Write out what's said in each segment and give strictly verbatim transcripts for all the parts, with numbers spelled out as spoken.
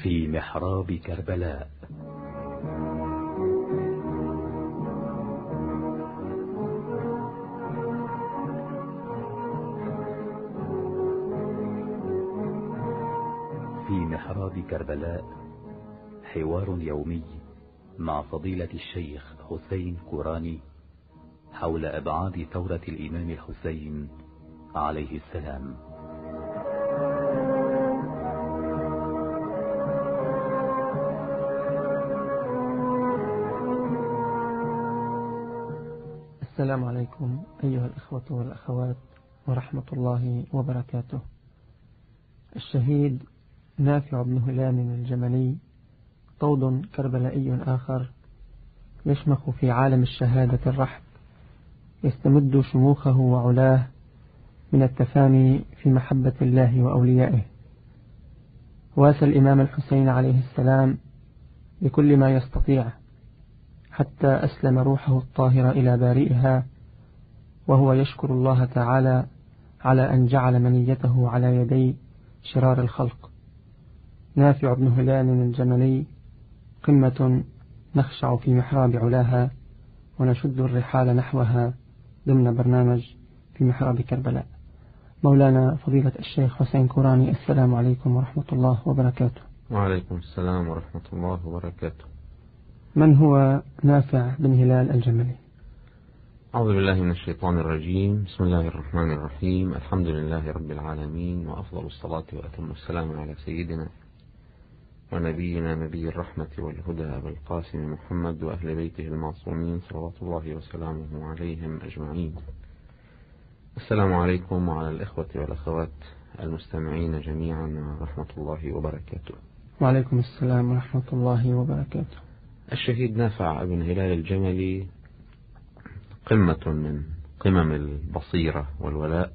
في محراب كربلاء. في محراب كربلاء حوار يومي مع فضيلة الشيخ حسين كوراني حول أبعاد ثورة الإمام الحسين عليه السلام. السلام عليكم أيها الإخوة والأخوات ورحمة الله وبركاته. الشهيد نافع بن هلال الجملي طود كربلائي آخر يشمخ في عالم الشهادة الرحب، يستمد شموخه وعلاه من التفاني في محبة الله وأوليائه. واسى الإمام الحسين عليه السلام بكل ما يستطيع حتى أسلم روحه الطاهرة إلى بارئها، وهو يشكر الله تعالى على أن جعل منيته على يدي شرار الخلق. نافع بن هلال الجملي قمة نخشع في محراب علاها ونشد الرحال نحوها ضمن برنامج في محراب كربلاء. مولانا فضيلة الشيخ حسين كوراني، السلام عليكم ورحمة الله وبركاته. وعليكم السلام ورحمة الله وبركاته. من هو نافع بن هلال الجملي؟ أعوذ بالله من الشيطان الرجيم. بسم الله الرحمن الرحيم. الحمد لله رب العالمين، وأفضل الصلاة وأتم السلام على سيدنا ونبينا نبي الرحمة والهدى أبي القاسم محمد وأهل بيته المعصومين صلوات الله وسلامه عليهم أجمعين. السلام عليكم وعلى الإخوة والأخوات المستمعين جميعا ورحمة الله وبركاته. وعليكم السلام ورحمة الله وبركاته. الشهيد نافع بن هلال الجملي قمة من قمم البصيرة والولاء،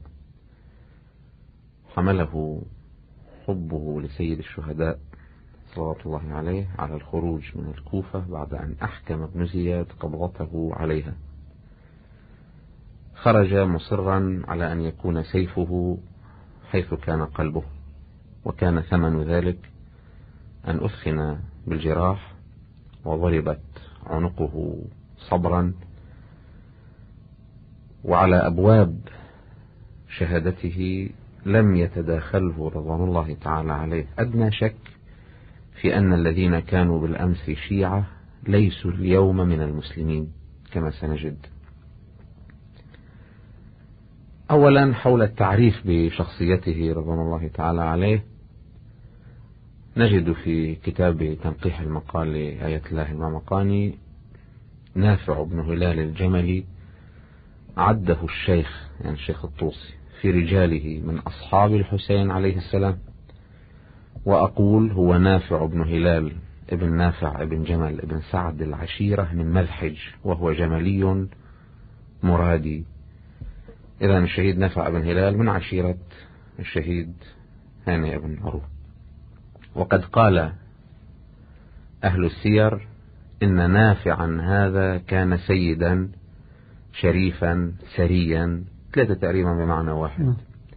حمله حبه لسيد الشهداء صلوات الله عليه على الخروج من الكوفة بعد أن أحكم ابن زياد قبضته عليها. خرج مصرا على أن يكون سيفه حيث كان قلبه، وكان ثمن ذلك أن أثخن بالجراح وضربت عنقه صبرا. وعلى أبواب شهادته لم يتداخله رضوان الله تعالى عليه أدنى شك في أن الذين كانوا بالأمس شيعة ليسوا اليوم من المسلمين كما سنجد. أولا حول التعريف بشخصيته رضوان الله تعالى عليه، نجد في كتاب تنقيح المقال لآية الله المعمقاني نافع بن هلال الجملي عده الشيخ يعني الشيخ الطوسي في رجاله من أصحاب الحسين عليه السلام، وأقول هو نافع بن هلال ابن نافع ابن جمل ابن سعد العشيرة من مذحج، وهو جملي مرادي. إذن الشهيد نافع بن هلال من عشيرة الشهيد هانئ بن عروة. وقد قال أهل السير إن نافعا هذا كان سيدا شريفا سريا، ثلاثة تقريبا بمعنى واحد،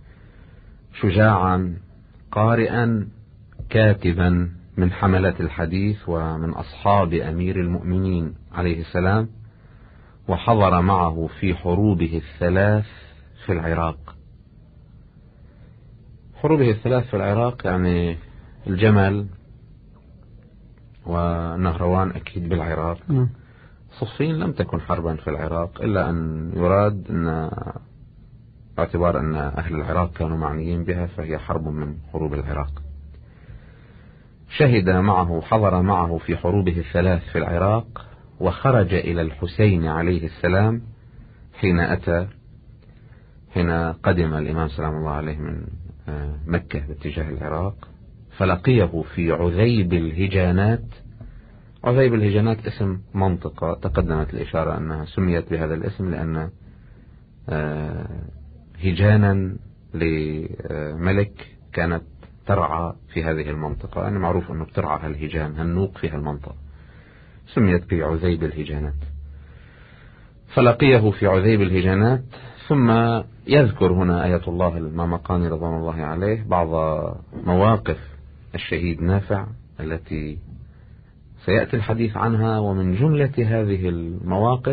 شجاعا قارئا كاتبا من حملة الحديث ومن أصحاب أمير المؤمنين عليه السلام، وحضر معه في حروبه الثلاث في العراق. حروبه الثلاث في العراق يعني الجمل ونهروان أكيد بالعراق. صفين لم تكن حربا في العراق، إلا أن يراد أن باعتبار أن أهل العراق كانوا معنيين بها فهي حرب من حروب العراق. شهد معه حضر معه في حروبه الثلاث في العراق، وخرج إلى الحسين عليه السلام حين أتى حين قدم الإمام سلام الله عليه من مكة باتجاه العراق، فلقيه في عذيب الهجانات. عذيب الهجانات اسم منطقة تقدمت الإشارة أنها سميت بهذا الاسم لأن هجانا لملك كانت ترعى في هذه المنطقة، يعني معروف أنه بترعى الهجان هالنوق في هالمنطقة، سميت بعذيب الهجانات. فلقيه في عذيب الهجانات، ثم يذكر هنا آية الله المعمقاني رضوان الله عليه بعض مواقف الشهيد نافع التي سيأتي الحديث عنها، ومن جملة هذه المواقف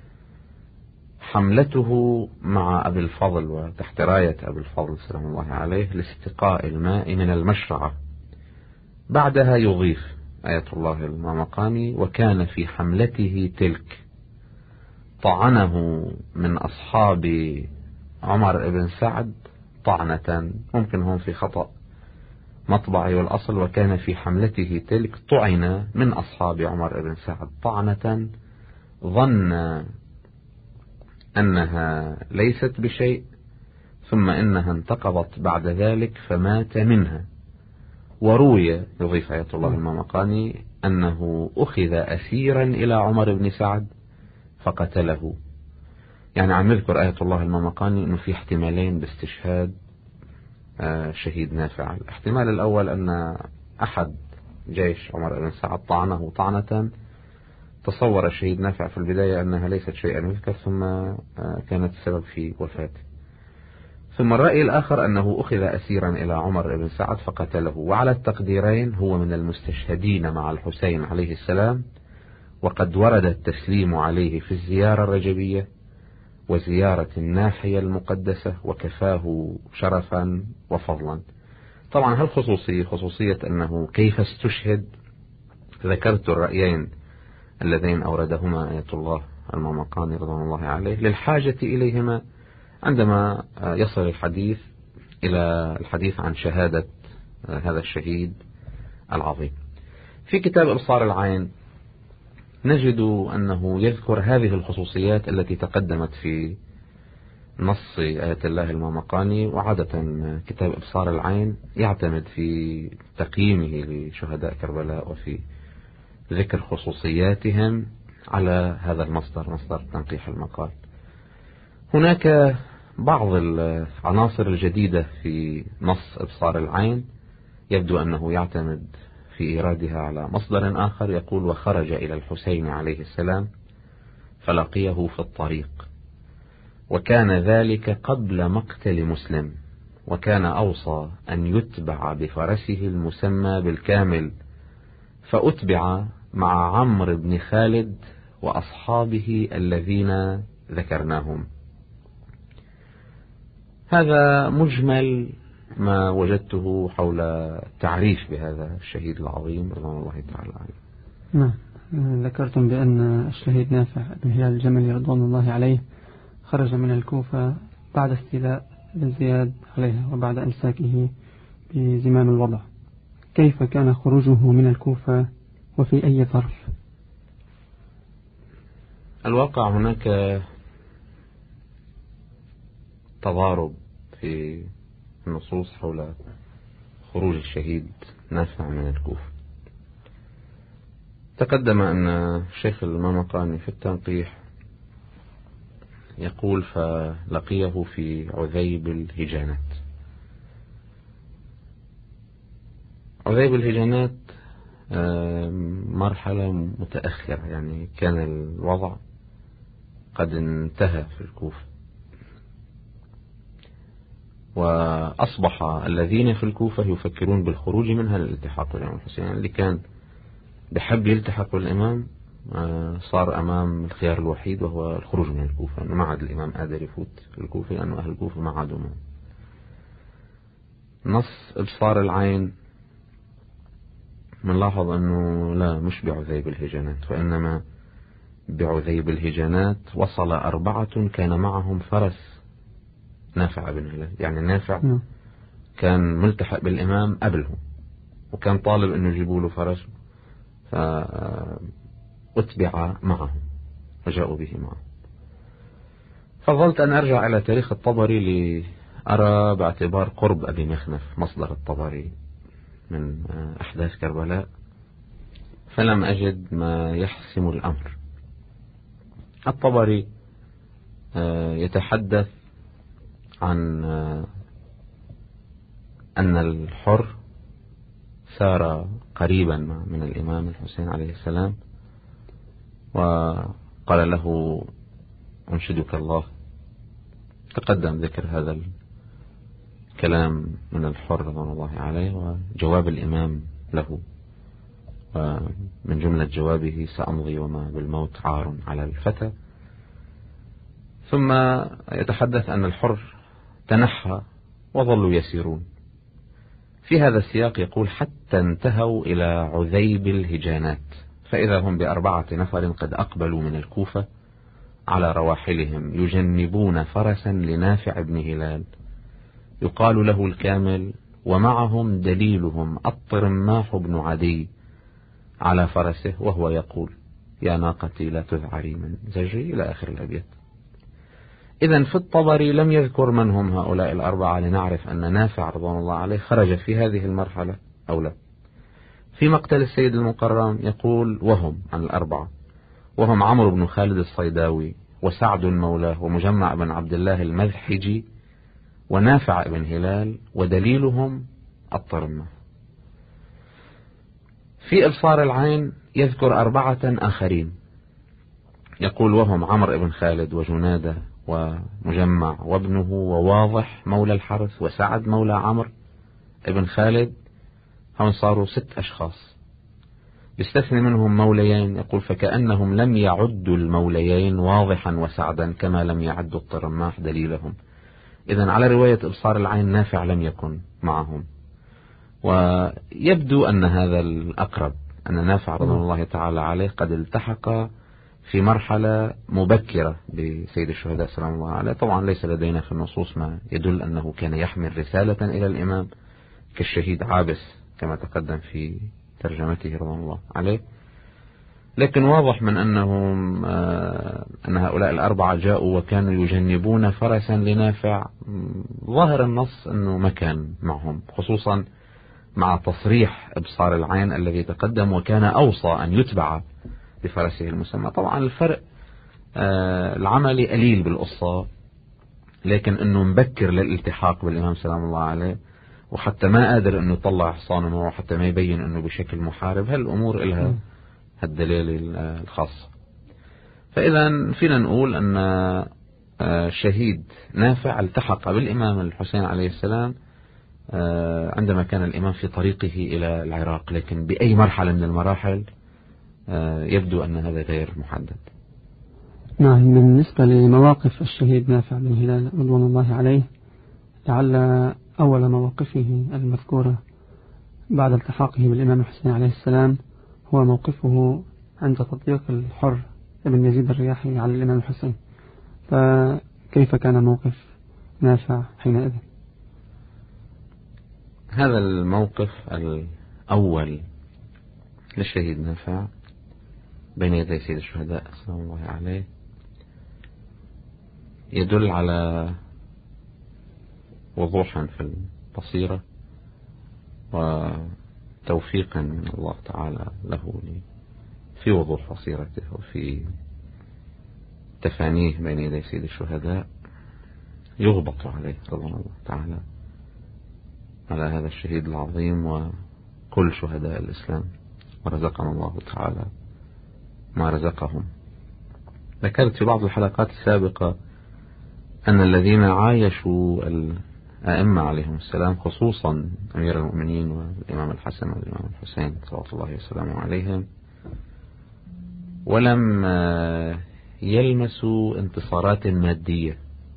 حملته مع أبي الفضل وتحت راية أبي الفضل سلام الله عليه لاستقاء الماء من المشرعة. بعدها يضيف آية الله المقامي: وكان في حملته تلك طعنه من أصحاب عمر بن سعد طعنة، ممكن هم في خطأ مطبعي، والأصل وكان في حملته تلك طعن من أصحاب عمر بن سعد طعنة ظن أنها ليست بشيء، ثم إنها انتقضت بعد ذلك فمات منها. وروي، يضيف آية الله المقامي، أنه أخذ أسيرا إلى عمر بن سعد فقتله. يعني عم يذكر آية الله المقامي أنه في احتمالين باستشهاد شهيد نافع. الاحتمال الأول أن أحد جيش عمر بن سعد طعنه طعنة تصور الشهيد نافع في البداية أنها ليست شيئا يذكر، ثم كانت السبب في وفاته. ثم الرأي الآخر أنه أخذ أسيرا إلى عمر بن سعد فقتله، وعلى التقديرين هو من المستشهدين مع الحسين عليه السلام، وقد ورد التسليم عليه في الزيارة الرجبية وزيارة الناحية المقدسة، وكفاه شرفا وفضلا. طبعا هالخصوصية خصوصية أنه كيف استشهد، ذكرت الرأيين اللذين أوردهما آية الله المقامي رضوان الله عليه للحاجة إليهما عندما يصل الحديث إلى الحديث عن شهادة هذا الشهيد العظيم. في كتاب إبصار العين نجد أنه يذكر هذه الخصوصيات التي تقدمت في نص آية الله المقامي. وعادة كتاب إبصار العين يعتمد في تقييمه لشهداء كربلاء وفي ذكر خصوصياتهم على هذا المصدر، مصدر تنقيح المقال. هناك بعض العناصر الجديدة في نص إبصار العين يبدو أنه يعتمد في إيرادها على مصدر آخر يقول: وخرج إلى الحسين عليه السلام فلقيه في الطريق، وكان ذلك قبل مقتل مسلم، وكان أوصى أن يتبع بفرسه المسمى بالكامل، فأتبع مع عمرو بن خالد وأصحابه الذين ذكرناهم. هذا مجمل ما وجدته حول تعريف بهذا الشهيد العظيم رضوان الله تعالى عليه. نعم، ذكرتم بأن الشهيد نافع بن هلال الجملي رضوان الله عليه خرج من الكوفة بعد استيلاء بن زياد عليها وبعد إمساكه بزمام الوضع. كيف كان خروجه من الكوفة وفي أي ظرف؟ الواقع هناك تضارب في النصوص حول خروج الشهيد نافع من الكوفة. تقدم أن الشيخ المقامي في التنقيح يقول: فلقيه في عذيب الهجانات. عذيب الهجانات مرحلة متأخرة، يعني كان الوضع قد انتهى في الكوفة، وأصبح الذين في الكوفة يفكرون بالخروج منها للالتحاق بالإمام الحسين. اللي كان بحب يلتحق بالإمام صار أمام الخيار الوحيد وهو الخروج من الكوفة، أنه ما عاد الإمام قادر يفوت الكوفة لأنه أهل الكوفة ما عادوا معه. نص إبصار العين منلاحظ أنه لا، مش بعذيب الهجانات، وإنما بعذيب الهجانات وصل أربعة كان معهم فرس نافع بن هلال. يعني نافع كان ملتحق بالإمام قبلهم، وكان طالب أنه يجيبوا له فرس، فأتبع معهم وجاءوا به معه. فضلت أن أرجع إلى تاريخ الطبري لأرى باعتبار قرب أبي مخنف مصدر الطبري من أحداث كربلاء، فلم أجد ما يحسم الأمر. الطبري يتحدث عن أن الحر سار قريبا من الإمام الحسين عليه السلام وقال له: أنشدك الله. تقدم ذكر هذا الكلام من الحر رضوان الله عليه وجواب الإمام له ومن جملة جوابه سأمضي وما بالموت عار على الفتى. ثم يتحدث أن الحر تنحى وظلوا يسيرون. في هذا السياق يقول حتى انتهوا إلى عذيب الهجانات، فإذا هم بأربعة نفر قد أقبلوا من الكوفة على رواحلهم يجنبون فرسا لنافع بن هلال يقال له الكامل، ومعهم دليلهم الطرماح بن عدي على فرسه وهو يقول يا ناقتي لا تذعري من زجري إلى آخر الأبيات. إذن في الطبري لم يذكر من هم هؤلاء الأربعة لنعرف أن نافع رضوان الله عليه خرج في هذه المرحلة أو لا. في مقتل السيد المقرم يقول وهم عن الأربعة، وهم عمرو بن خالد الصيداوي وسعد مولاه ومجمع بن عبد الله المذحجي ونافع بن هلال ودليلهم الطرمة. في إبصار العين يذكر أربعة آخرين يقول وهم عمرو بن خالد وجنادة ومجمع وابنه وواضح مولى الحرث وسعد مولى عمرو بن خالد. هم صاروا ست أشخاص يستثني منهم موليين، يقول فكأنهم لم يعدوا الموليين واضحا وسعدا كما لم يعدوا الطرماح دليلهم. إذن على رواية إبصار العين نافع لم يكن معهم، ويبدو أن هذا الأقرب أن نافع رضوان الله تعالى عليه قد التحق في مرحلة مبكرة بسيد الشهداء سلام الله عليه. طبعا ليس لدينا في النصوص ما يدل أنه كان يحمل رسالة إلى الإمام كالشهيد عابس كما تقدم في ترجمته رضوان الله عليه، لكن واضح من أنهم أن هؤلاء الأربعة جاءوا وكانوا يجنبون فرسا لنافع. ظاهر النص أنه ما كان معهم، خصوصا مع تصريح إبصار العين الذي تقدم وكان أوصى أن يتبع بفرسه المسمى. طبعا الفرق العملي قليل بالقصة، لكن أنه مبكر للالتحاق بالإمام سلام الله عليه وحتى ما قادر أنه يطلع حصانه وحتى ما يبين أنه بشكل محارب، هالأمور إلها هالدليل الخاص. فإذا فينا نقول أن شهيد نافع التحق بالإمام الحسين عليه السلام عندما كان الإمام في طريقه إلى العراق، لكن بأي مرحلة من المراحل يبدو أن هذا غير محدد. نعم. بالنسبة لمواقف الشهيد نافع بن هلال رضوان الله عليه، لعل أول مواقفه المذكورة بعد التحاقه بالإمام الحسين عليه السلام هو موقفه عند تطبيق الحر ابن يزيد الرياحي على الإمام الحسين، فكيف كان موقف نافع حينئذ؟ هذا الموقف الأول للشهيد نافع بين يدي سيد الشهداء سلام الله عليه يدل على وضوحا في البصيرة وتوفيقا من الله تعالى له في وضوح بصيرته وفي تفانيه بين يدي سيد الشهداء، يغبط عليه رضوان الله تعالى على هذا الشهيد العظيم وكل شهداء الإسلام، ورزقنا الله تعالى ما رزقهم. ذكرت في بعض الحلقات السابقة أن الذين عايشوا الأئمة عليهم السلام خصوصا أمير المؤمنين والإمام الحسن والإمام الحسين صلوات الله وسلامه عليهم ولم يلمسوا انتصارات مادية،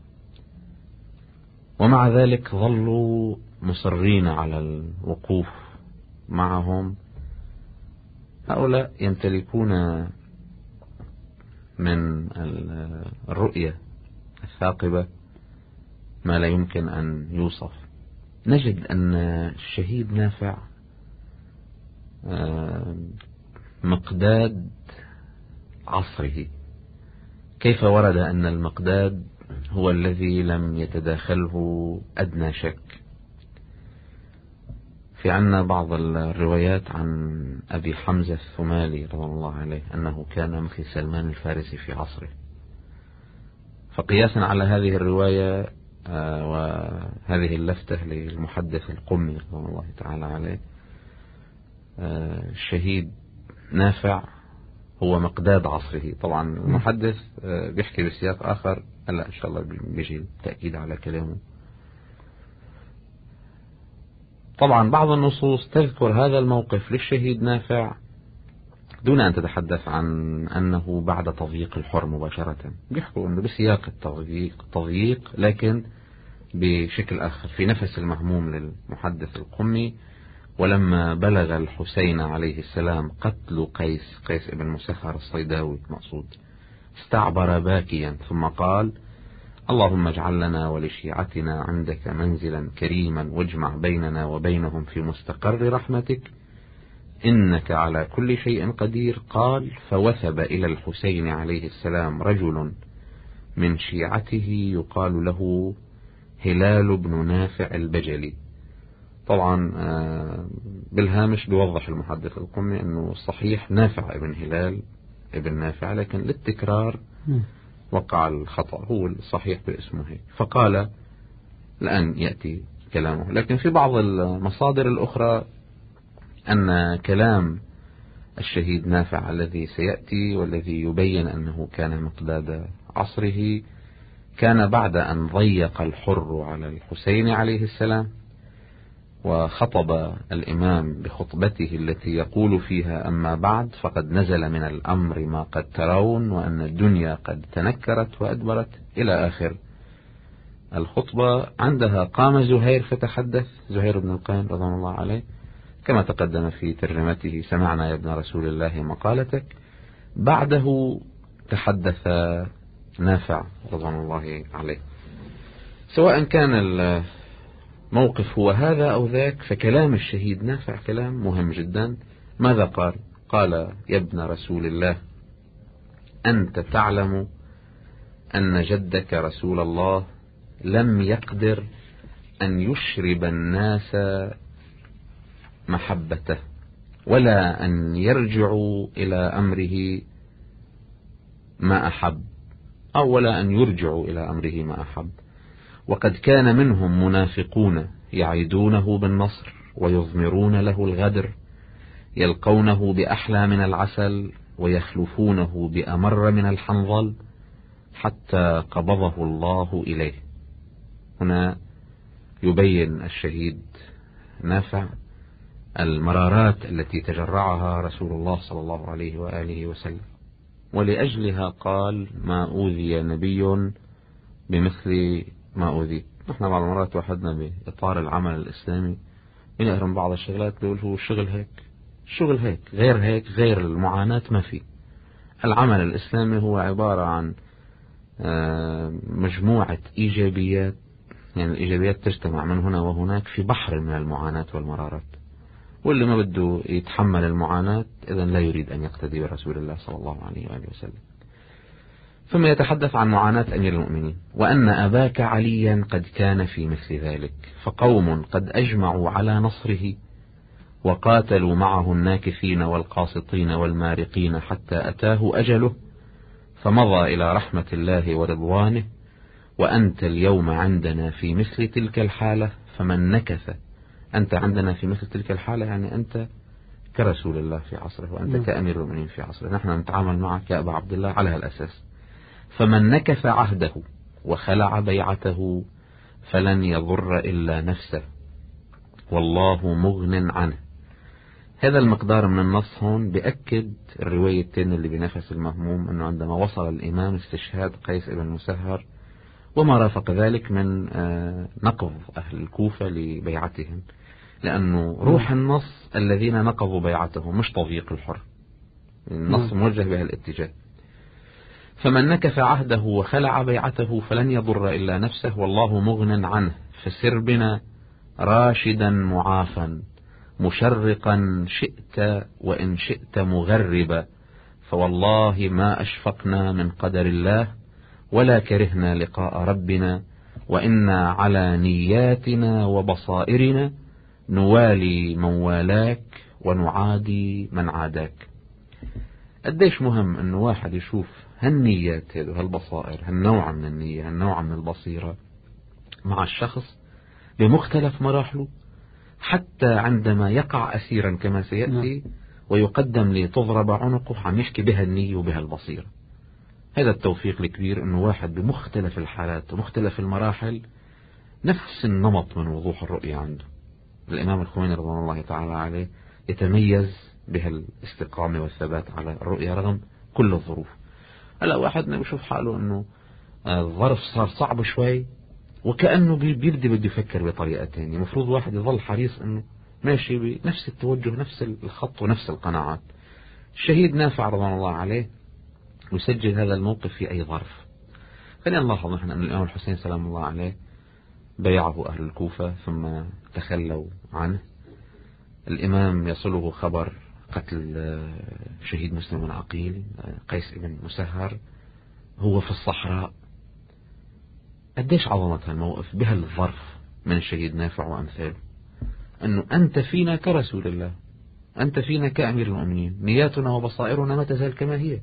ومع ذلك ظلوا مصرين على الوقوف معهم. هؤلاء يمتلكون من الرؤية الثاقبة ما لا يمكن أن يوصف. نجد أن الشهيد نافع مقداد عصره. كيف ورد أن المقداد هو الذي لم يتداخله أدنى شك؟ في عنا بعض الروايات عن أبي حمزة الثمالي رضي الله عليه أنه كان مثل سلمان الفارسي في عصره. فقياسا على هذه الرواية وهذه اللفتة للمحدث القمي رضي الله تعالى عليه، الشهيد نافع هو مقداد عصره. طبعا المحدث بيحكي بسياق آخر، هلا إن شاء الله بيجي التأكيد على كلامه. طبعا بعض النصوص تذكر هذا الموقف للشهيد نافع دون أن تتحدث عن أنه بعد تضييق الحر مباشرة. بيحكوا أنه بسياق التضييق تضييق لكن بشكل آخر في نفس المهموم للمحدث القمي. ولما بلغ الحسين عليه السلام قتل قيس قيس ابن مسهر الصيداوي مقصود استعبر باكيا ثم قال: اللهم اجعل لنا ولشيعتنا عندك منزلا كريما واجمع بيننا وبينهم في مستقر رحمتك إنك على كل شيء قدير. قال: فوثب إلى الحسين عليه السلام رجل من شيعته يقال له هلال بن نافع البجلي. طبعا بالهامش بيوضح المحدث القمي أنه الصحيح نافع ابن هلال ابن نافع، لكن للتكرار وقع الخطأ، هو الصحيح باسمه هيك. فقال الآن يأتي كلامه، لكن في بعض المصادر الأخرى أن كلام الشهيد نافع الذي سيأتي والذي يبين أنه كان مقداد عصره كان بعد أن ضيق الحر على الحسين عليه السلام وخطب الإمام بخطبته التي يقول فيها: أما بعد فقد نزل من الأمر ما قد ترون وأن الدنيا قد تنكرت وأدبرت إلى آخر الخطبة. عندها قام زهير فتحدث، زهير بن القين رضوان الله عليه كما تقدم في ترجمته: سمعنا يا ابن رسول الله مقالتك. بعده تحدث نافع رضوان الله عليه. سواء كان الموقف هو هذا أو ذاك، فكلام الشهيد نافع كلام مهم جدا. ماذا قال؟ قال: يا ابن رسول الله، أنت تعلم أن جدك رسول الله لم يقدر أن يشرب الناس محبته ولا أن يرجعوا إلى أمره ما أحب، أو ولا أن يرجعوا إلى أمره ما أحب. وقد كان منهم منافقون يعيدونه بالنصر ويضمرون له الغدر، يلقونه بأحلى من العسل ويخلفونه بأمر من الحنظل حتى قبضه الله إليه. هنا يبين الشهيد نافع المرارات التي تجرعها رسول الله صلى الله عليه وآله وسلم، ولأجلها قال: ما أوذي نبي بمثل ما أوذي. نحن بعض المرات وحدنا بإطار العمل الإسلامي بنقرم بعض الشغلات بيقول هو الشغل هيك، الشغل هيك، غير هيك، غير المعاناة ما في. العمل الإسلامي هو عبارة عن مجموعة إيجابيات، يعني الإيجابيات تجتمع من هنا وهناك في بحر من المعاناة والمرارات، واللي ما بده يتحمل المعاناة إذن لا يريد أن يقتدي برسول الله صلى الله عليه وآله وسلم. ثم يتحدث عن معاناة أمير المؤمنين: وأن أباك عليا قد كان في مثل ذلك، فقوم قد أجمعوا على نصره وقاتلوا معه الناكثين والقاسطين والمارقين حتى أتاه أجله فمضى إلى رحمة الله ورضوانه، وأنت اليوم عندنا في مثل تلك الحالة فمن نكث. أنت عندنا في مثل تلك الحالة يعني أنت كرسول الله في عصره وأنت كأمير المؤمنين في عصره، نحن نتعامل معك يا أبا عبد الله على هالأساس. فمن نكث عهده وخلع بيعته فلن يضر إلا نفسه والله مغن عنه. هذا المقدار من النص هون بأكد الروايتين اللي بنفس المهموم، أنه عندما وصل الإمام استشهاد قيس بن مسهر وما رافق ذلك من نقض أهل الكوفة لبيعتهم، لأنه روح النص الذين نقضوا بيعته مش تضييق الحر، النص موجه بها الاتجاه. فمن نكث عهده وخلع بيعته فلن يضر إلا نفسه والله مغن عنه، فسر بنا راشدا معافا مشرقا شئت وإن شئت مغربا، فوالله ما أشفقنا من قدر الله ولا كرهنا لقاء ربنا، وإنا على نياتنا وبصائرنا نوالي من والاك ونعادي من عاداك. قديش مهم أنه واحد يشوف هالنيات هذه هالبصائر، هالنوع من النية، هالنوع من البصيرة مع الشخص بمختلف مراحله، حتى عندما يقع أسيرا كما سيأتي ويقدم لتضرب عنقه عم يحكي بها النية وبها البصيرة. هذا التوفيق الكبير أنه واحد بمختلف الحالات ومختلف المراحل نفس النمط من وضوح الرؤية عنده. الإمام الخميني رضوان الله تعالى عليه يتميز بهالاستقامة والثبات على الرؤية رغم كل الظروف. هلا واحدنا بيشوف حاله انه الظرف صار صعب شوي وكأنه بيبدي بده يفكر بطريقة تانية. المفروض واحد يظل حريص انه ماشي بنفس التوجه نفس الخط ونفس القناعات. الشهيد نافع رضوان الله عليه يسجل هذا الموقف في أي ظرف. خلينا نلاحظ نحن أن الإمام الحسين سلام الله عليه بيعه أهل الكوفة ثم تخلوا عنه. الإمام يصله خبر قتل شهيد مسلم العقيل قيس بن مسهر هو في الصحراء. قديش عظمت هالموقف بهالظرف من الشهيد نافع وأمثاله، أنه أنت فينا كرسول الله، أنت فينا كأمير المؤمنين، نياتنا وبصائرنا ما تزال كما هي،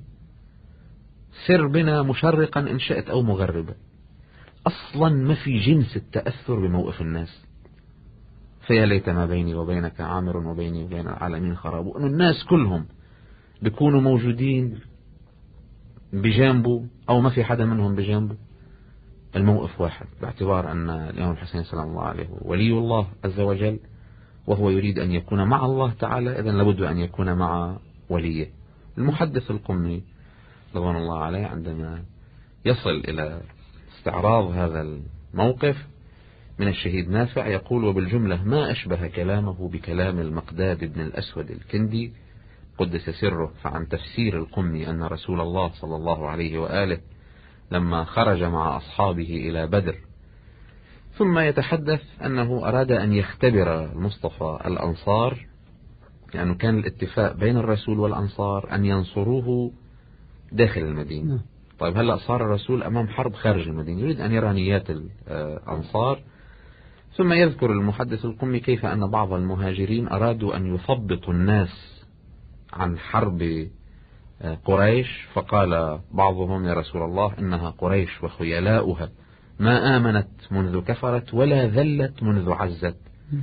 سر بنا مشرقا إن شئت أو مغربا. أصلا ما في جنس التأثر بموقف الناس. فيا ليت ما بيني وبينك عامر وبيني وبين العالمين خراب. أن الناس كلهم بيكونوا موجودين بجانبه أو ما في حدا منهم بجانبه. الموقف واحد، باعتبار أن الإمام الحسين سلام الله عليه ولي الله عز وجل، وهو يريد أن يكون مع الله تعالى، إذن لابد أن يكون مع وليه. المحدث القمي رضوان الله عليه عندما يصل إلى استعراض هذا الموقف من الشهيد نافع يقول: وبالجملة ما أشبه كلامه بكلام المقداد بن الأسود الكندي قدس سره. فعن تفسير القمي أن رسول الله صلى الله عليه وآله لما خرج مع أصحابه إلى بدر، ثم يتحدث أنه أراد أن يختبر المصطفى الأنصار، لأنه يعني كان الاتفاق بين الرسول والأنصار أن ينصروه داخل المدينة. طيب هلأ صار الرسول أمام حرب خارج المدينة، يريد أن يرى نيات الأنصار. ثم يذكر المحدث القمي كيف أن بعض المهاجرين أرادوا أن يثبطوا الناس عن حرب قريش، فقال بعضهم: يا رسول الله إنها قريش وخيلاؤها ما آمنت منذ كفرت ولا ذلت منذ عزت.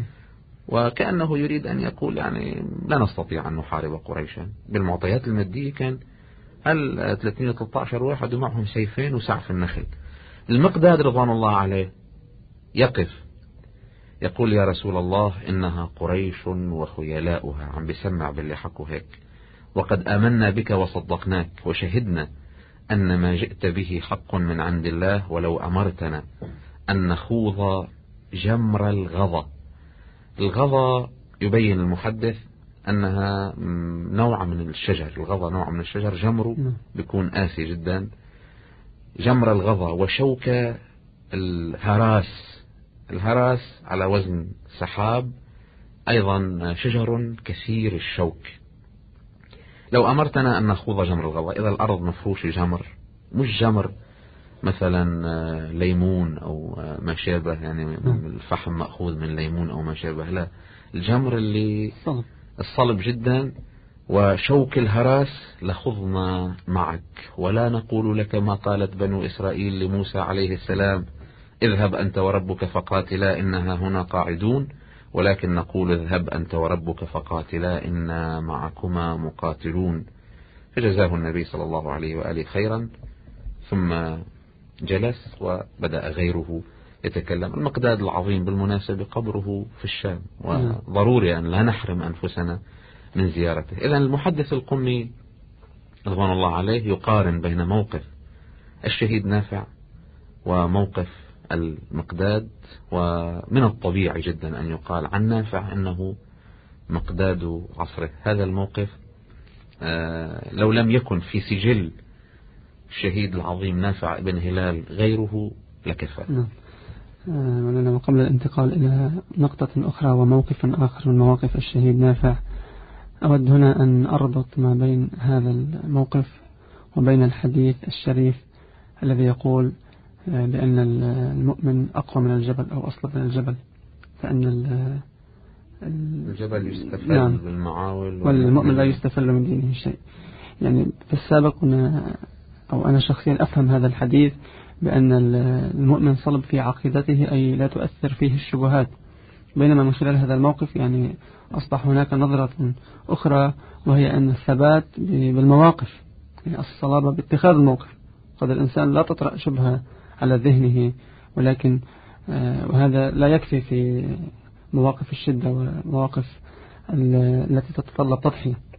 وكأنه يريد أن يقول يعني لا نستطيع أن نحارب قريشا. بالمعطيات المادية كان هل ثلاثمئة وثلاثة عشر واحد ومعهم سيفين وسعف النخل. المقداد رضوان الله عليه يقف يقول: يا رسول الله إنها قريش وخيلاؤها، عم بيسمع باللي حكوا هيك، وقد آمنا بك وصدقناك وشهدنا أن ما جئت به حق من عند الله، ولو أمرتنا أن نخوض جمر الغضا. الغضا يبين المحدث أنها نوع من الشجر، الغضا نوع من الشجر، جمره بيكون قاسي جدا. جمر الغضا وشوك الهراس، الهراس على وزن سحاب، أيضا شجر كثير الشوك. لو أمرتنا أن نخوض جمر الغضا، إذا الأرض مفروش جمر، مش جمر مثلا ليمون أو ما شابه، يعني الفحم مأخوذ من ليمون أو ما شابه، لا، الجمر اللي الصلب جدا وشوك الهراس، لخضنا معك ولا نقول لك ما قالت بنو إسرائيل لموسى عليه السلام: اذهب أنت وربك فقاتلا إنها هنا قاعدون، ولكن نقول اذهب أنت وربك فقاتلا إنا معكما مقاتلون. فجزاه النبي صلى الله عليه وآله خيرا، ثم جلس وبدأ غيره يتكلم. المقداد العظيم بالمناسبة قبره في الشام، وضروري أن لا نحرم أنفسنا من زيارته. إذن المحدث القمي رضوان الله عليه يقارن بين موقف الشهيد نافع وموقف المقداد، ومن الطبيعي جدا أن يقال عن نافع أنه مقداد عصره. هذا الموقف آه لو لم يكن في سجل الشهيد العظيم نافع بن هلال غيره لكفى. نعم. آه وقبل الانتقال إلى نقطة أخرى وموقف آخر من مواقف الشهيد نافع، أود هنا أن أربط ما بين هذا الموقف وبين الحديث الشريف الذي يقول بأن المؤمن أقوى من الجبل أو أصلب من الجبل، فأن الجبل يستفل نعم بالمعاول والمؤمن لا يستفل من دينه شيء. يعني في السابق أنا أو أنا شخصيا أفهم هذا الحديث بأن المؤمن صلب في عقيدته، أي لا تؤثر فيه الشبهات، بينما من خلال هذا الموقف يعني أصبح هناك نظرة أخرى، وهي أن الثبات بالمواقف، يعني الصلابة باتخاذ الموقف. قد الإنسان لا تطرأ شبهة على ذهنه، ولكن وهذا لا يكفي في مواقف الشدة ومواقف التي تتطلب تضحية.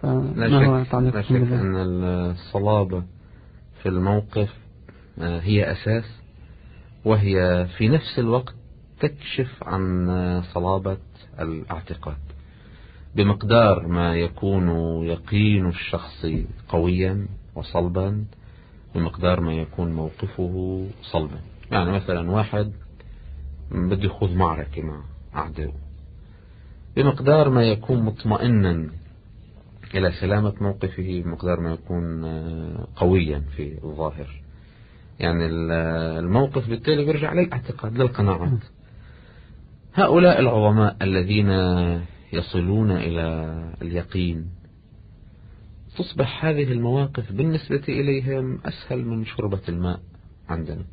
فما هو تعليق؟ لا شك أن الصلابة في الموقف هي أساس، وهي في نفس الوقت تكشف عن صلابة الاعتقاد. بمقدار ما يكون يقين الشخص قويا وصلبا، بمقدار ما يكون موقفه صلبا. يعني مثلا واحد بده يخوض معركة مع أعداء، بمقدار ما يكون مطمئنا إلى سلامة موقفه، بمقدار ما يكون قويا في الظاهر. يعني الموقف بالتالي بيرجع للاعتقاد، للقناعات. هؤلاء العظماء الذين يصلون إلى اليقين تصبح هذه المواقف بالنسبة إليهم أسهل من شربة الماء عندنا.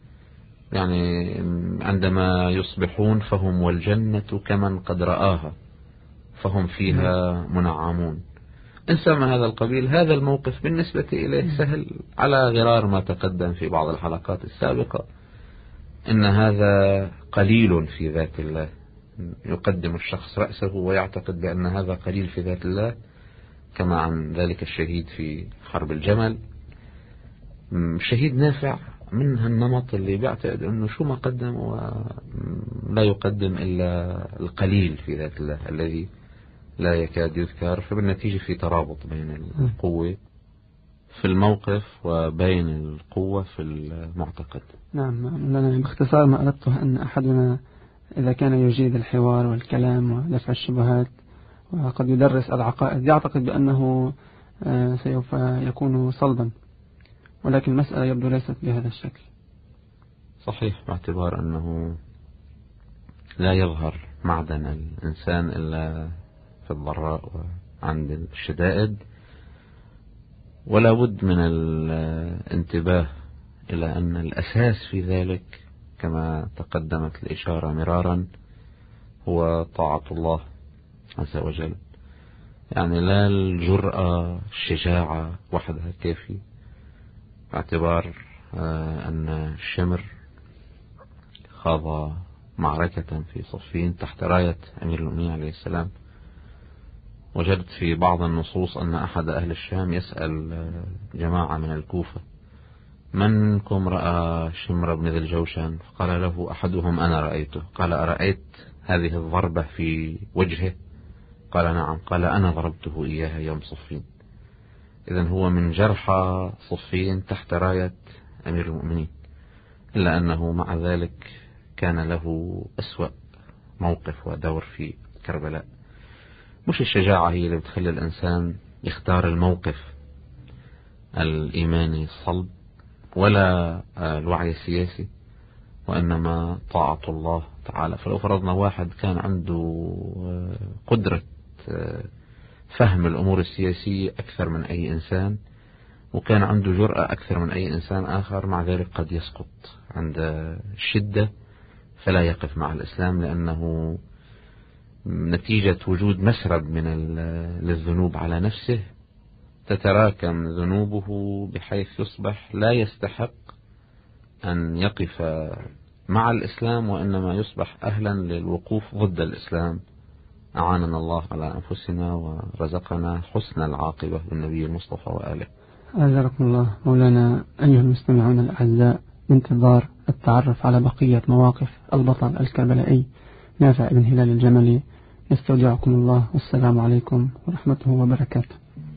يعني عندما يصبحون فهم والجنة كمن قد رآها فهم فيها منعمون. إنسان من هذا القبيل، هذا الموقف بالنسبة إليه سهل، على غرار ما تقدم في بعض الحلقات السابقة إن هذا قليل في ذات الله. يقدم الشخص رأسه ويعتقد بأن هذا قليل في ذات الله، كما عن ذلك الشهيد في حرب الجمل. شهيد نافع من هالنمط اللي بيعتقد أنه شو ما قدم ولا يقدم إلا القليل في ذات الله الذي لا يكاد يذكر. فبالنتيجة في ترابط بين القوة في الموقف وبين القوة في المعتقد. نعم، لأن باختصار ما أردته أن أحدنا إذا كان يجيد الحوار والكلام ودفع الشبهات وقد يدرس العقائد يعتقد بأنه سوف يكون صلبا، ولكن المسألة يبدو ليست بهذا الشكل. صحيح، باعتبار أنه لا يظهر معدن الإنسان إلا في الضراء وعند الشدائد. ولا بد من الانتباه إلى أن الأساس في ذلك كما تقدمت الإشارة مرارا هو طاعة الله عز وجل. يعني لا الجرأة الشجاعة وحدها كافي، باعتبار أن الشمر خاض معركة في صفين تحت راية أمير المؤمنين عليه السلام. وجدت في بعض النصوص أن أحد أهل الشام يسأل جماعة من الكوفة: منكم رأى شمر بن ذي الجوشن؟ فقال له أحدهم: أنا رأيته. قال: أرأيت هذه الضربة في وجهه؟ قال: نعم. قال: أنا ضربته إياها يوم صفين. إذن هو من جرحى صفين تحت راية أمير المؤمنين، إلا أنه مع ذلك كان له أسوأ موقف ودور في كربلاء. مش الشجاعة هي اللي بتخلي الإنسان يختار الموقف الإيماني الصلب، ولا الوعي السياسي، وإنما طاعة الله تعالى. فلو فرضنا واحد كان عنده قدرة فهم الأمور السياسية أكثر من أي إنسان، وكان عنده جرأة أكثر من أي إنسان آخر، مع ذلك قد يسقط عند الشدة فلا يقف مع الإسلام، لأنه نتيجة وجود مسرب من للذنوب على نفسه تتراكم ذنوبه بحيث يصبح لا يستحق أن يقف مع الإسلام، وإنما يصبح أهلا للوقوف ضد الإسلام. أعاننا الله على أنفسنا ورزقنا حسن العاقبة بالنبي المصطفى وآله. أعزكم الله. مولانا، أيها المستمعون الأعزاء، بانتظار التعرف على بقية مواقف البطل الكربلائي نافع بن هلال الجملي، نستودعكم الله، والسلام عليكم ورحمته وبركاته.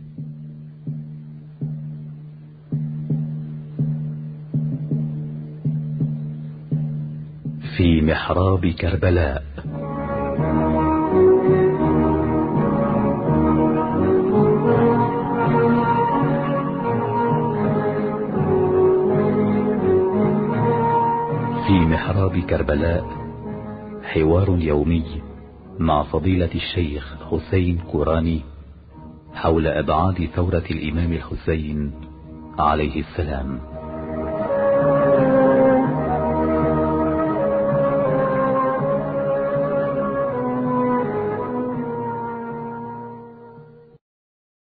في محراب كربلاء. في محراب كربلاء حوار يومي مع فضيلة الشيخ حسين كوراني حول أبعاد ثورة الإمام الحسين عليه السلام.